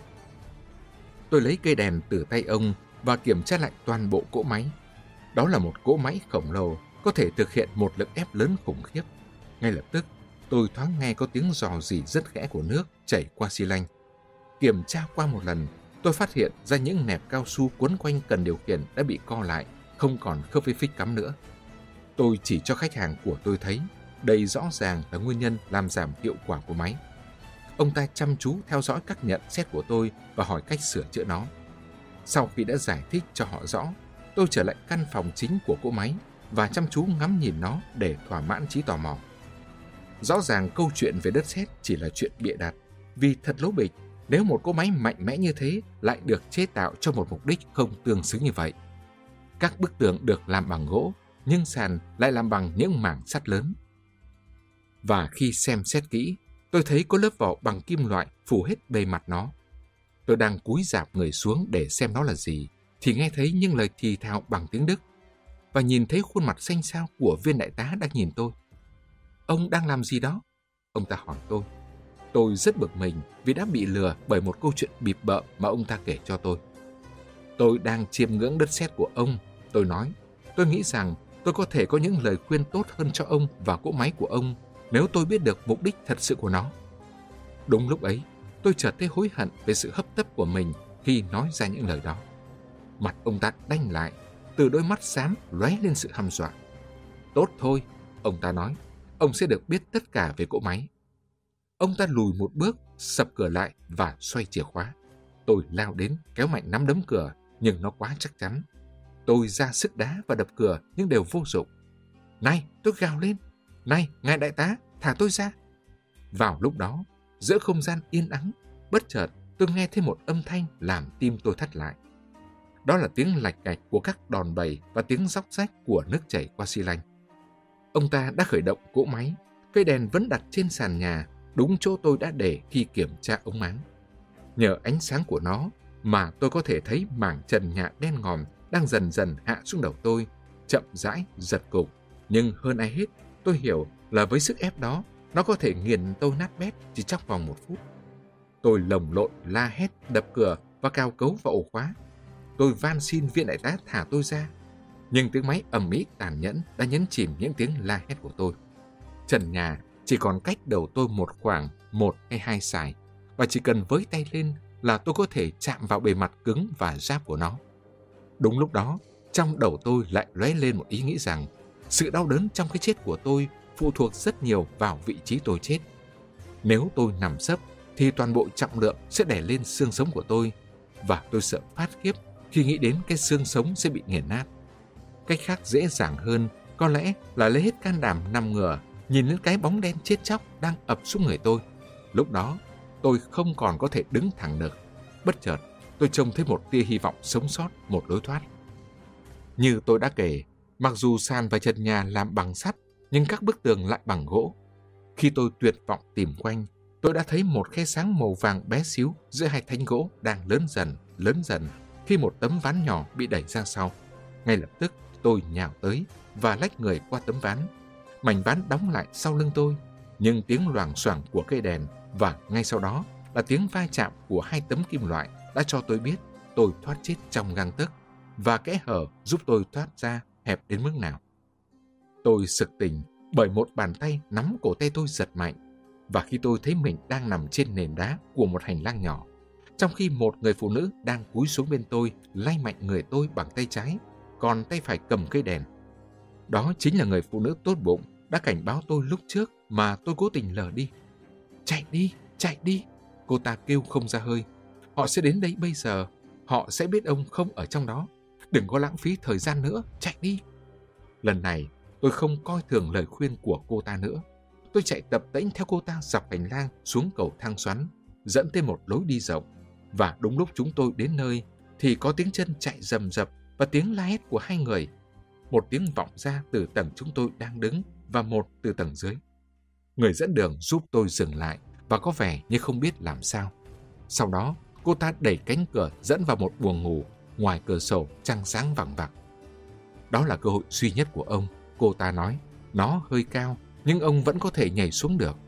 Tôi lấy cây đèn từ tay ông và kiểm tra lại toàn bộ cỗ máy. Đó là một cỗ máy khổng lồ, có thể thực hiện một lực ép lớn khủng khiếp. Ngay lập tức, tôi thoáng nghe có tiếng rò rỉ rất khẽ của nước chảy qua xi lanh. Kiểm tra qua một lần, tôi phát hiện ra những nẹp cao su quấn quanh cần điều khiển đã bị co lại, không còn khớp với phích cắm nữa. Tôi chỉ cho khách hàng của tôi thấy, đây rõ ràng là nguyên nhân làm giảm hiệu quả của máy. Ông ta chăm chú theo dõi các nhận xét của tôi và hỏi cách sửa chữa nó. Sau khi đã giải thích cho họ rõ, tôi trở lại căn phòng chính của cỗ máy và chăm chú ngắm nhìn nó để thỏa mãn trí tò mò. Rõ ràng câu chuyện về đất sét chỉ là chuyện bịa đặt, vì thật lố bịch nếu một cỗ máy mạnh mẽ như thế lại được chế tạo cho một mục đích không tương xứng như vậy. Các bức tường được làm bằng gỗ, nhưng sàn lại làm bằng những mảng sắt lớn. Và khi xem xét kỹ, tôi thấy có lớp vỏ bằng kim loại phủ hết bề mặt nó. Tôi đang cúi rạp người xuống để xem nó là gì, thì nghe thấy những lời thì thào bằng tiếng Đức, và nhìn thấy khuôn mặt xanh xao của viên đại tá đang nhìn tôi. Ông đang làm gì đó? Ông ta hỏi tôi. Tôi rất bực mình vì đã bị lừa bởi một câu chuyện bịp bợm mà ông ta kể cho tôi. Tôi đang chiêm ngưỡng đất sét của ông, tôi nói. Tôi nghĩ rằng tôi có thể có những lời khuyên tốt hơn cho ông và cỗ máy của ông nếu tôi biết được mục đích thật sự của nó. Đúng lúc ấy, tôi chợt thấy hối hận về sự hấp tấp của mình khi nói ra những lời đó. Mặt ông ta đanh lại, từ đôi mắt xám lóe lên sự hăm dọa. Tốt thôi, ông ta nói, ông sẽ được biết tất cả về cỗ máy. Ông ta lùi một bước, sập cửa lại và xoay chìa khóa. Tôi lao đến kéo mạnh nắm đấm cửa, nhưng nó quá chắc chắn. Tôi ra sức đá và đập cửa nhưng đều vô dụng. Này, tôi gào lên. Này, ngài đại tá, thả tôi ra. Vào lúc đó, giữa không gian yên ắng, bất chợt tôi nghe thấy một âm thanh làm tim tôi thắt lại. Đó là tiếng lạch cạch của các đòn bẩy và tiếng róc rách của nước chảy qua xi lanh. Ông ta đã khởi động cỗ máy, cây đèn vẫn đặt trên sàn nhà, đúng chỗ tôi đã để khi kiểm tra ống máng. Nhờ ánh sáng của nó mà tôi có thể thấy mảng trần nhà đen ngòm đang dần dần hạ xuống đầu tôi, chậm rãi giật cục. Nhưng hơn ai hết, tôi hiểu là với sức ép đó, nó có thể nghiền tôi nát bét chỉ trong vòng 1 phút. Tôi lồng lộn, la hét, đập cửa và cào cấu vào ổ khóa. Tôi van xin viên đại tá thả tôi ra. Nhưng tiếng máy ầm ĩ tàn nhẫn đã nhấn chìm những tiếng la hét của tôi. Trần nhà chỉ còn cách đầu tôi một khoảng 1 hay 2 sải, và chỉ cần với tay lên là tôi có thể chạm vào bề mặt cứng và ráp của nó. Đúng lúc đó, trong đầu tôi lại lóe lên một ý nghĩ rằng sự đau đớn trong cái chết của tôi phụ thuộc rất nhiều vào vị trí tôi chết. Nếu tôi nằm sấp thì toàn bộ trọng lượng sẽ đè lên xương sống của tôi, và tôi sợ phát khiếp khi nghĩ đến cái xương sống sẽ bị nghiền nát. Cách khác dễ dàng hơn có lẽ là lấy hết can đảm nằm ngửa, nhìn lên cái bóng đen chết chóc đang ập xuống người tôi. Lúc đó, tôi không còn có thể đứng thẳng được. Bất chợt, tôi trông thấy một tia hy vọng sống sót, một lối thoát. Như tôi đã kể, mặc dù sàn và trần nhà làm bằng sắt, nhưng các bức tường lại bằng gỗ. Khi tôi tuyệt vọng tìm quanh, tôi đã thấy một khe sáng màu vàng bé xíu giữa hai thanh gỗ đang lớn dần khi một tấm ván nhỏ bị đẩy ra sau. Ngay lập tức, tôi nhào tới và lách người qua tấm ván. Mảnh ván đóng lại sau lưng tôi, nhưng tiếng loảng xoảng của cây đèn và ngay sau đó là tiếng va chạm của 2 tấm kim loại đã cho tôi biết tôi thoát chết trong gang tấc, và kẽ hở giúp tôi thoát ra hẹp đến mức nào. Tôi sực tỉnh bởi một bàn tay nắm cổ tay tôi giật mạnh, và khi tôi thấy mình đang nằm trên nền đá của một hành lang nhỏ, trong khi một người phụ nữ đang cúi xuống bên tôi lay mạnh người tôi bằng tay trái, còn tay phải cầm cây đèn. Đó chính là người phụ nữ tốt bụng đã cảnh báo tôi lúc trước mà tôi cố tình lờ đi. Chạy đi, cô ta kêu không ra hơi. Họ sẽ đến đây bây giờ, họ sẽ biết ông không ở trong đó. Đừng có lãng phí thời gian nữa, chạy đi. Lần này, tôi không coi thường lời khuyên của cô ta nữa. Tôi chạy tập tễnh theo cô ta dọc hành lang xuống cầu thang xoắn, dẫn tới một lối đi rộng. Và đúng lúc chúng tôi đến nơi, thì có tiếng chân chạy rầm rập và tiếng la hét của 2 người. Một tiếng vọng ra từ tầng chúng tôi đang đứng và một từ tầng dưới. Người dẫn đường giúp tôi dừng lại và có vẻ như không biết làm sao. Sau đó, cô ta đẩy cánh cửa dẫn vào một buồng ngủ, ngoài cửa sổ trăng sáng vằng vặc. Đó là cơ hội duy nhất của ông, cô ta nói. Nó hơi cao, nhưng ông vẫn có thể nhảy xuống được.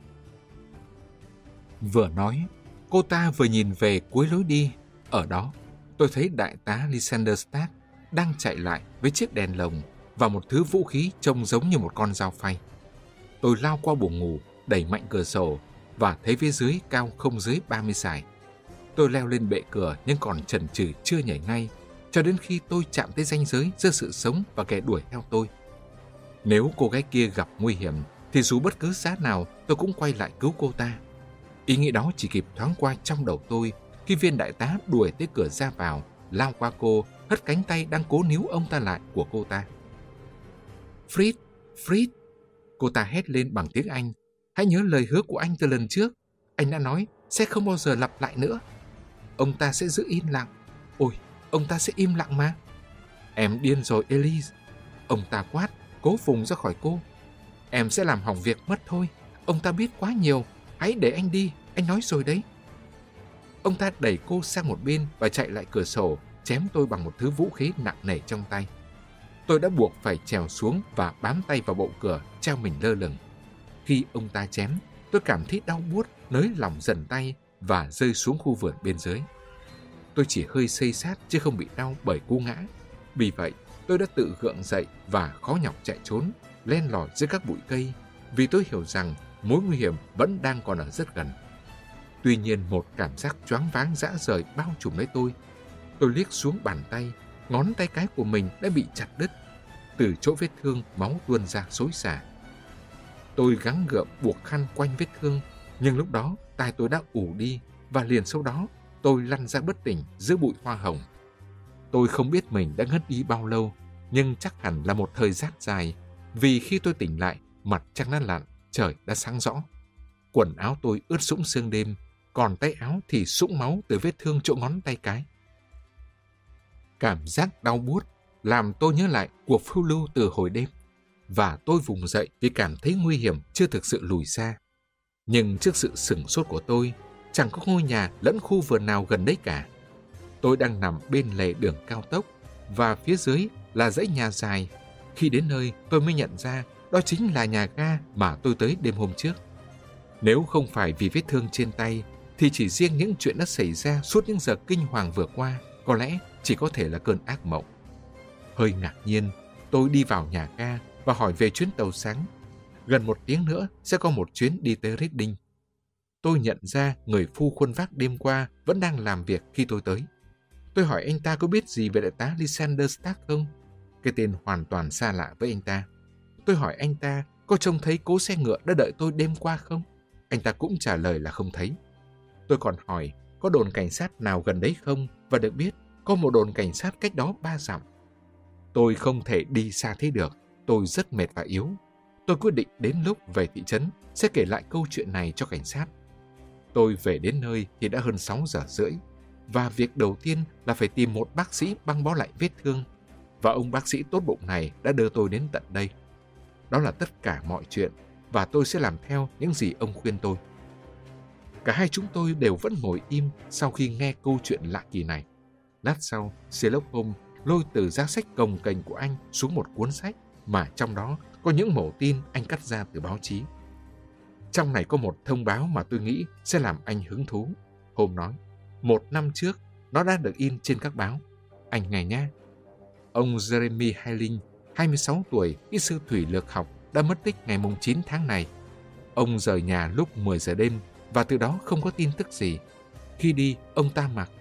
Vừa nói, cô ta vừa nhìn về cuối lối đi. Ở đó, tôi thấy đại tá Lysander Stark đang chạy lại với chiếc đèn lồng và một thứ vũ khí trông giống như một con dao phay. Tôi lao qua buồng ngủ, đẩy mạnh cửa sổ và thấy phía dưới cao không dưới 30 sải. Tôi leo lên bệ cửa nhưng còn chần chừ chưa nhảy ngay, cho đến khi tôi chạm tới ranh giới giữa sự sống và kẻ đuổi theo tôi. Nếu cô gái kia gặp nguy hiểm, thì dù bất cứ giá nào tôi cũng quay lại cứu cô ta. Ý nghĩ đó chỉ kịp thoáng qua trong đầu tôi khi viên đại tá đuổi tới cửa ra vào, lao qua cô, hất cánh tay đang cố níu ông ta lại của cô ta. Fritz, cô ta hét lên bằng tiếng Anh. Hãy nhớ lời hứa của anh từ lần trước. Anh đã nói sẽ không bao giờ lặp lại nữa. Ông ta sẽ giữ im lặng. Ôi, ông ta sẽ im lặng mà. Em điên rồi, Elise. Ông ta quát, cố vùng ra khỏi cô. Em sẽ làm hỏng việc mất thôi. Ông ta biết quá nhiều. Hãy để anh đi, anh nói rồi đấy. Ông ta đẩy cô sang một bên và chạy lại cửa sổ, chém tôi bằng một thứ vũ khí nặng nề trong tay. Tôi đã buộc phải trèo xuống và bám tay vào bộ cửa, treo mình lơ lửng. Khi ông ta chém, tôi cảm thấy đau buốt, nới lỏng dần tay và rơi xuống khu vườn bên dưới. Tôi chỉ hơi xây sát chứ không bị đau bởi cú ngã. Vì vậy, tôi đã tự gượng dậy và khó nhọc chạy trốn, len lỏi giữa các bụi cây, vì tôi hiểu rằng mối nguy hiểm vẫn đang còn ở rất gần. Tuy nhiên, một cảm giác choáng váng rã rời bao trùm lấy tôi. Tôi liếc xuống bàn tay, ngón tay cái của mình đã bị chặt đứt. Từ chỗ vết thương, máu tuôn ra xối xả. Tôi gắng gượng buộc khăn quanh vết thương, nhưng lúc đó tai tôi đã ù đi và liền sau đó tôi lăn ra bất tỉnh giữa bụi hoa hồng. Tôi không biết mình đã ngất đi bao lâu, nhưng chắc hẳn là một thời gian dài, vì khi tôi tỉnh lại, mặt trăng đã lặn, trời đã sáng rõ. Quần áo tôi ướt sũng sương đêm, còn tay áo thì sũng máu từ vết thương chỗ ngón tay cái. Cảm giác đau buốt làm tôi nhớ lại cuộc phiêu lưu từ hồi đêm, và tôi vùng dậy vì cảm thấy nguy hiểm chưa thực sự lùi xa. Nhưng trước sự sửng sốt của tôi, chẳng có ngôi nhà lẫn khu vườn nào gần đấy cả. Tôi đang nằm bên lề đường cao tốc, và phía dưới là dãy nhà dài. Khi đến nơi, tôi mới nhận ra đó chính là nhà ga mà tôi tới đêm hôm trước. Nếu không phải vì vết thương trên tay, thì chỉ riêng những chuyện đã xảy ra suốt những giờ kinh hoàng vừa qua, có lẽ chỉ có thể là cơn ác mộng. Hơi ngạc nhiên, tôi đi vào nhà ga và hỏi về chuyến tàu sáng. Gần 1 tiếng nữa sẽ có một chuyến đi tới Reading. Tôi nhận ra người phu khuân vác đêm qua vẫn đang làm việc khi tôi tới. Tôi hỏi anh ta có biết gì về đại tá Lysander Stark không? Cái tên hoàn toàn xa lạ với anh ta. Tôi hỏi anh ta có trông thấy cố xe ngựa đã đợi tôi đêm qua không? Anh ta cũng trả lời là không thấy. Tôi còn hỏi có đồn cảnh sát nào gần đấy không, và được biết có một đồn cảnh sát cách đó 3 dặm. Tôi không thể đi xa thế được, tôi rất mệt và yếu. Tôi quyết định đến lúc về thị trấn sẽ kể lại câu chuyện này cho cảnh sát. Tôi về đến nơi thì đã hơn 6 giờ rưỡi, và việc đầu tiên là phải tìm một bác sĩ băng bó lại vết thương, và ông bác sĩ tốt bụng này đã đưa tôi đến tận đây. Đó là tất cả mọi chuyện, và tôi sẽ làm theo những gì ông khuyên tôi. Cả hai chúng tôi đều vẫn ngồi im sau khi nghe câu chuyện lạ kỳ này. Lát sau, Sherlock Holmes lôi từ giá sách cồng kềnh của anh xuống một cuốn sách mà trong đó có những mẩu tin anh cắt ra từ báo chí. Trong này có một thông báo mà tôi nghĩ sẽ làm anh hứng thú. Holmes nói, 1 năm trước, nó đã được in trên các báo. Anh nghe nhé. Ông Jeremy Hailing, 26 tuổi, kỹ sư thủy lực học, đã mất tích ngày 9 tháng này. Ông rời nhà lúc 10 giờ đêm và từ đó không có tin tức gì. Khi đi, ông ta mặc.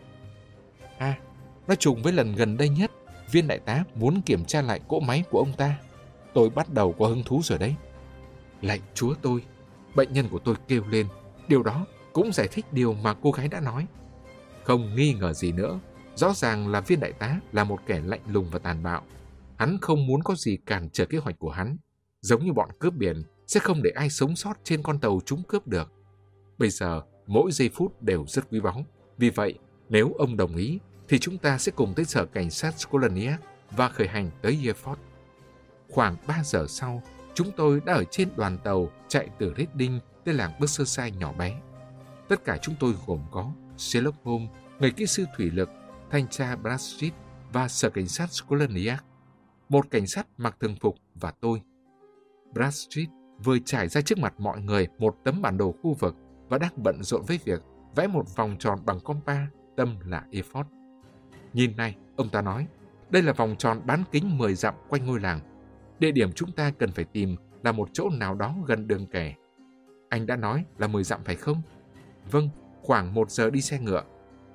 Nó trùng với lần gần đây nhất, viên đại tá muốn kiểm tra lại cỗ máy của ông ta. Tôi bắt đầu có hứng thú rồi đấy. Lạy Chúa tôi, bệnh nhân của tôi kêu lên. Điều đó cũng giải thích điều mà cô gái đã nói. Không nghi ngờ gì nữa, rõ ràng là viên đại tá là một kẻ lạnh lùng và tàn bạo. Hắn không muốn có gì cản trở kế hoạch của hắn. Giống như bọn cướp biển, sẽ không để ai sống sót trên con tàu chúng cướp được. Bây giờ, mỗi giây phút đều rất quý báu. Vì vậy, nếu ông đồng ý, thì chúng ta sẽ cùng tới sở cảnh sát Scotland Yard và khởi hành tới Hereford. Khoảng 3 giờ sau, chúng tôi đã ở trên đoàn tàu chạy từ Reading tới làng Berkshire nhỏ bé. Tất cả chúng tôi gồm có Sherlock Holmes, người kỹ sư thủy lực, thanh tra Bradstreet và sở cảnh sát Scotland Yard, một cảnh sát mặc thường phục và tôi. Bradstreet vừa trải ra trước mặt mọi người một tấm bản đồ khu vực và đang bận rộn với việc vẽ một vòng tròn bằng compa, tâm là Hereford. Nhìn này, ông ta nói, đây là vòng tròn bán kính 10 dặm quanh ngôi làng. Địa điểm chúng ta cần phải tìm là một chỗ nào đó gần đường kè. Anh đã nói là 10 dặm phải không? Vâng, khoảng 1 giờ đi xe ngựa.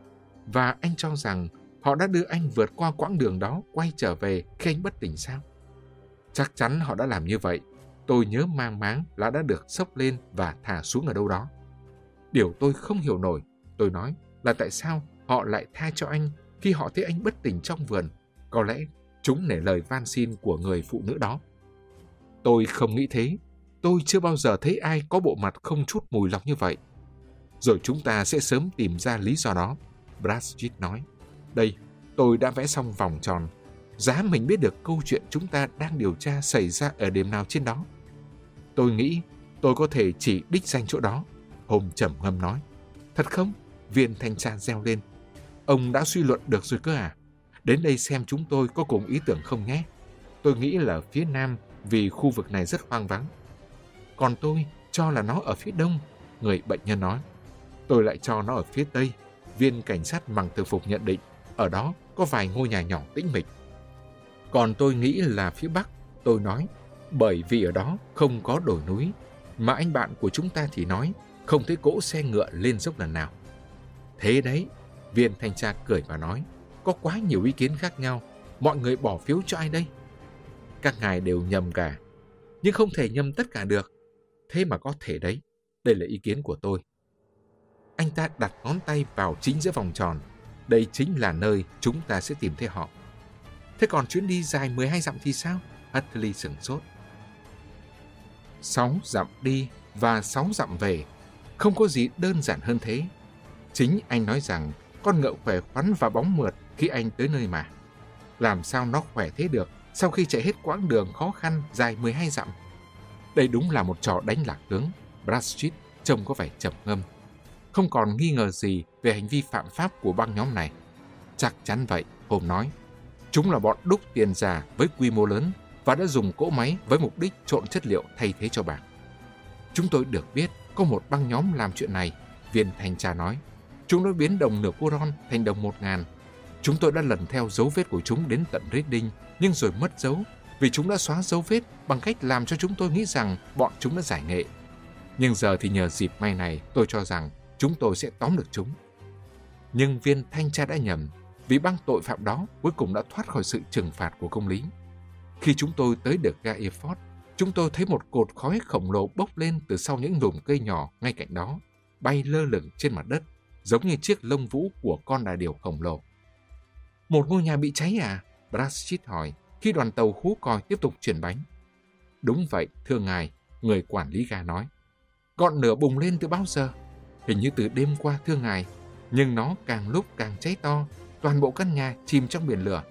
Và anh cho rằng họ đã đưa anh vượt qua quãng đường đó quay trở về khi anh bất tỉnh sao? Chắc chắn họ đã làm như vậy. Tôi nhớ mang máng là đã được xốc lên và thả xuống ở đâu đó. Điều tôi không hiểu nổi, tôi nói, là tại sao họ lại tha cho anh khi họ thấy anh bất tỉnh trong vườn. Có lẽ chúng nể lời van xin của người phụ nữ đó. Tôi không nghĩ thế. Tôi chưa bao giờ thấy ai có bộ mặt không chút mùi lọc như vậy. Rồi chúng ta sẽ sớm tìm ra lý do đó, Bradstreet nói. Đây, tôi đã vẽ xong vòng tròn. Giá mình biết được câu chuyện chúng ta đang điều tra xảy ra ở điểm nào trên đó. Tôi nghĩ tôi có thể chỉ đích danh chỗ đó, Holmes trầm ngâm nói. Thật không? Viên thanh tra reo lên. Ông đã suy luận được rồi cơ à? Đến đây xem chúng tôi có cùng ý tưởng không nhé. Tôi nghĩ là ở phía nam vì khu vực này rất hoang vắng. Còn tôi cho là nó ở phía đông, người bệnh nhân nói. Tôi lại cho nó ở phía tây. Viên cảnh sát mặc thường phục nhận định ở đó có vài ngôi nhà nhỏ tĩnh mịch. Còn tôi nghĩ là phía bắc, tôi nói, bởi vì ở đó không có đồi núi, mà anh bạn của chúng ta thì nói không thấy cỗ xe ngựa lên dốc lần nào. Thế đấy, viên thanh tra cười và nói, có quá nhiều ý kiến khác nhau, mọi người bỏ phiếu cho ai đây? Các ngài đều nhầm cả, nhưng không thể nhầm tất cả được. Thế mà có thể đấy, đây là ý kiến của tôi. Anh ta đặt ngón tay vào chính giữa vòng tròn. đây chính là nơi chúng ta sẽ tìm thấy họ. Thế còn chuyến đi dài 12 dặm thì sao? Hartley sửng sốt. 6 dặm đi và 6 dặm về. Không có gì đơn giản hơn thế. Chính anh nói rằng con ngựa khỏe khoắn và bóng mượt khi anh tới nơi mà. Làm sao nó khỏe thế được sau khi chạy hết quãng đường khó khăn dài 12 dặm? Đây đúng là một trò đánh lạc hướng. Bradstreet trông có vẻ trầm ngâm. Không còn nghi ngờ gì về hành vi phạm pháp của băng nhóm này. Chắc chắn vậy, Holmes nói. Chúng là bọn đúc tiền giả với quy mô lớn và đã dùng cỗ máy với mục đích trộn chất liệu thay thế cho bạc. Chúng tôi được biết có một băng nhóm làm chuyện này, viên thanh tra nói. Chúng đã biến đồng nửa Coron thành đồng 1.000. Chúng tôi đã lần theo dấu vết của chúng đến tận Reading, nhưng rồi mất dấu vì chúng đã xóa dấu vết bằng cách làm cho chúng tôi nghĩ rằng bọn chúng đã giải nghệ. Nhưng giờ thì nhờ dịp may này, tôi cho rằng chúng tôi sẽ tóm được chúng. Nhưng viên thanh tra đã nhầm, vì băng tội phạm đó cuối cùng đã thoát khỏi sự trừng phạt của công lý. Khi chúng tôi tới được ga Efort, chúng tôi thấy một cột khói khổng lồ bốc lên từ sau những lùm cây nhỏ ngay cạnh đó, bay lơ lửng trên mặt đất, giống như chiếc lông vũ của con đà điểu khổng lồ. Một ngôi nhà bị cháy à? Bradstreet hỏi, khi đoàn tàu hú còi tiếp tục chuyển bánh. Đúng vậy, thưa ngài, người quản lý ga nói. Ngọn lửa bùng lên từ bao giờ? Hình như từ đêm qua, thưa ngài, nhưng nó càng lúc càng cháy to, toàn bộ căn nhà chìm trong biển lửa.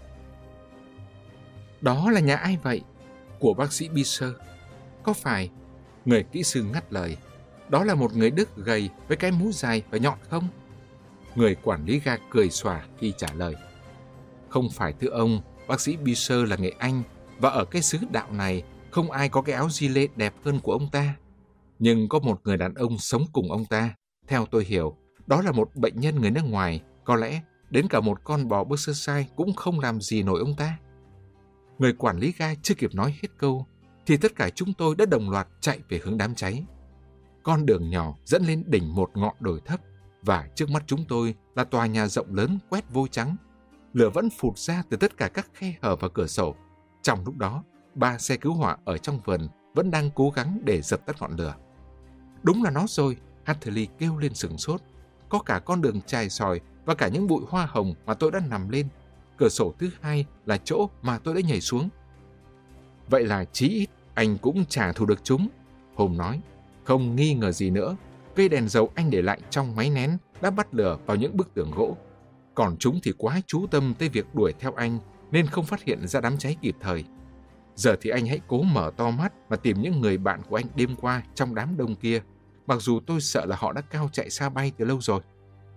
Đó là nhà ai vậy? Của bác sĩ Bisser. Có phải? Người kỹ sư ngắt lời. Đó là một người Đức gầy với cái mũ dài và nhọn không? Người quản lý ga cười xòa khi trả lời. Không phải thưa ông, bác sĩ Bisser là người Anh, và ở cái xứ đạo này không ai có cái áo gilet đẹp hơn của ông ta. Nhưng có một người đàn ông sống cùng ông ta. Theo tôi hiểu, đó là một bệnh nhân người nước ngoài. Có lẽ đến cả một con bò Berkshire cũng không làm gì nổi ông ta. Người quản lý ga chưa kịp nói hết câu, thì tất cả chúng tôi đã đồng loạt chạy về hướng đám cháy. Con đường nhỏ dẫn lên đỉnh một ngọn đồi thấp, và trước mắt chúng tôi là tòa nhà rộng lớn quét vôi trắng. Lửa vẫn phụt ra từ tất cả các khe hở và cửa sổ. Trong lúc đó, 3 xe cứu hỏa ở trong vườn vẫn đang cố gắng để dập tắt ngọn lửa. Đúng là nó rồi, Hartley kêu lên sửng sốt. Có cả con đường chài sỏi và cả những bụi hoa hồng mà tôi đã nằm lên. Cửa sổ thứ hai là chỗ mà tôi đã nhảy xuống. Vậy là chí ít anh cũng trả thù được chúng, Holmes nói. Không nghi ngờ gì nữa, cây đèn dầu anh để lại trong máy nén đã bắt lửa vào những bức tường gỗ. Còn chúng thì quá chú tâm tới việc đuổi theo anh nên không phát hiện ra đám cháy kịp thời. Giờ thì anh hãy cố mở to mắt và tìm những người bạn của anh đêm qua trong đám đông kia, mặc dù tôi sợ là họ đã cao chạy xa bay từ lâu rồi.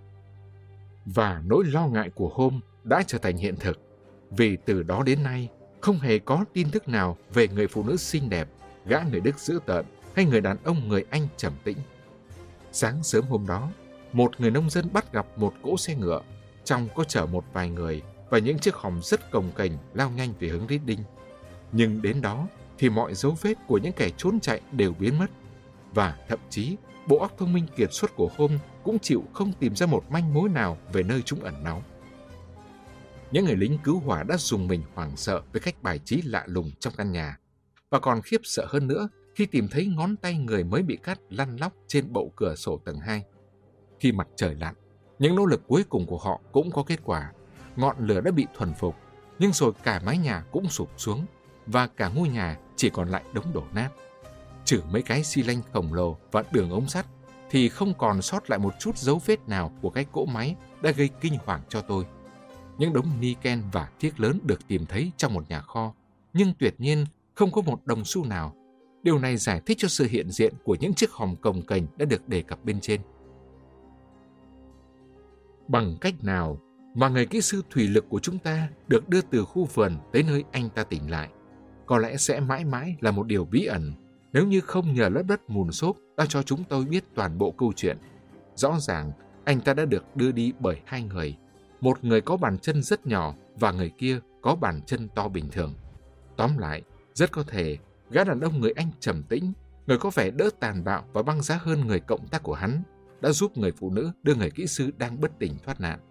Và nỗi lo ngại của Holmes đã trở thành hiện thực, vì từ đó đến nay không hề có tin tức nào về người phụ nữ xinh đẹp, gã người Đức dữ tợn hay người đàn ông người Anh trầm tĩnh. Sáng sớm hôm đó, một người nông dân bắt gặp một cỗ xe ngựa, trong có chở một vài người và những chiếc hòm rất cồng kềnh lao nhanh về hướng Reading. Nhưng đến đó thì mọi dấu vết của những kẻ trốn chạy đều biến mất, và thậm chí bộ óc thông minh kiệt xuất của Holmes cũng chịu không tìm ra một manh mối nào về nơi chúng ẩn náu. Những người lính cứu hỏa đã dùng mình hoảng sợ với cách bài trí lạ lùng trong căn nhà, và còn khiếp sợ hơn nữa khi tìm thấy ngón tay người mới bị cắt lăn lóc trên bậu cửa sổ tầng 2. Khi mặt trời lặn, những nỗ lực cuối cùng của họ cũng có kết quả. Ngọn lửa đã bị thuần phục, nhưng rồi cả mái nhà cũng sụp xuống, và cả ngôi nhà chỉ còn lại đống đổ nát. Trừ mấy cái xi lanh khổng lồ và đường ống sắt, thì không còn sót lại một chút dấu vết nào của cái cỗ máy đã gây kinh hoàng cho tôi. Những đống niken và thiếc lớn được tìm thấy trong một nhà kho, nhưng tuyệt nhiên không có một đồng xu nào. Điều này giải thích cho sự hiện diện của những chiếc hòm cồng kềnh đã được đề cập bên trên. Bằng cách nào mà người kỹ sư thủy lực của chúng ta được đưa từ khu vườn tới nơi anh ta tỉnh lại, có lẽ sẽ mãi mãi là một điều bí ẩn, nếu như không nhờ lớp đất mùn xốp đã cho chúng tôi biết toàn bộ câu chuyện. Rõ ràng, anh ta đã được đưa đi bởi hai người. Một người có bàn chân rất nhỏ và người kia có bàn chân to bình thường. Tóm lại, rất có thể gã đàn ông người Anh trầm tĩnh, người có vẻ đỡ tàn bạo và băng giá hơn người cộng tác của hắn, đã giúp người phụ nữ đưa người kỹ sư đang bất tỉnh thoát nạn.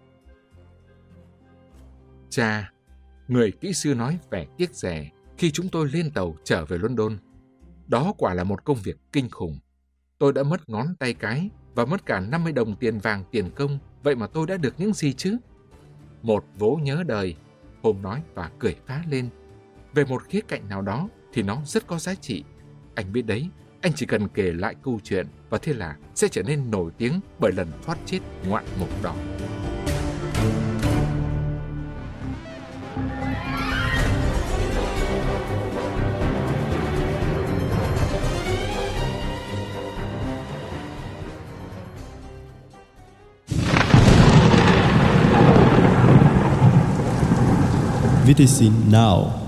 Chà, người kỹ sư nói vẻ tiếc rẻ khi chúng tôi lên tàu trở về London. Đó quả là một công việc kinh khủng. Tôi đã mất ngón tay cái và mất cả 50 đồng tiền vàng tiền công, vậy mà tôi đã được những gì chứ? Một vố nhớ đời, Hôm nói và cười phá lên. Về một khía cạnh nào đó thì nó rất có giá trị. Anh biết đấy, anh chỉ cần kể lại câu chuyện và thế là sẽ trở nên nổi tiếng bởi lần thoát chết ngoạn mục đó. VTC Now.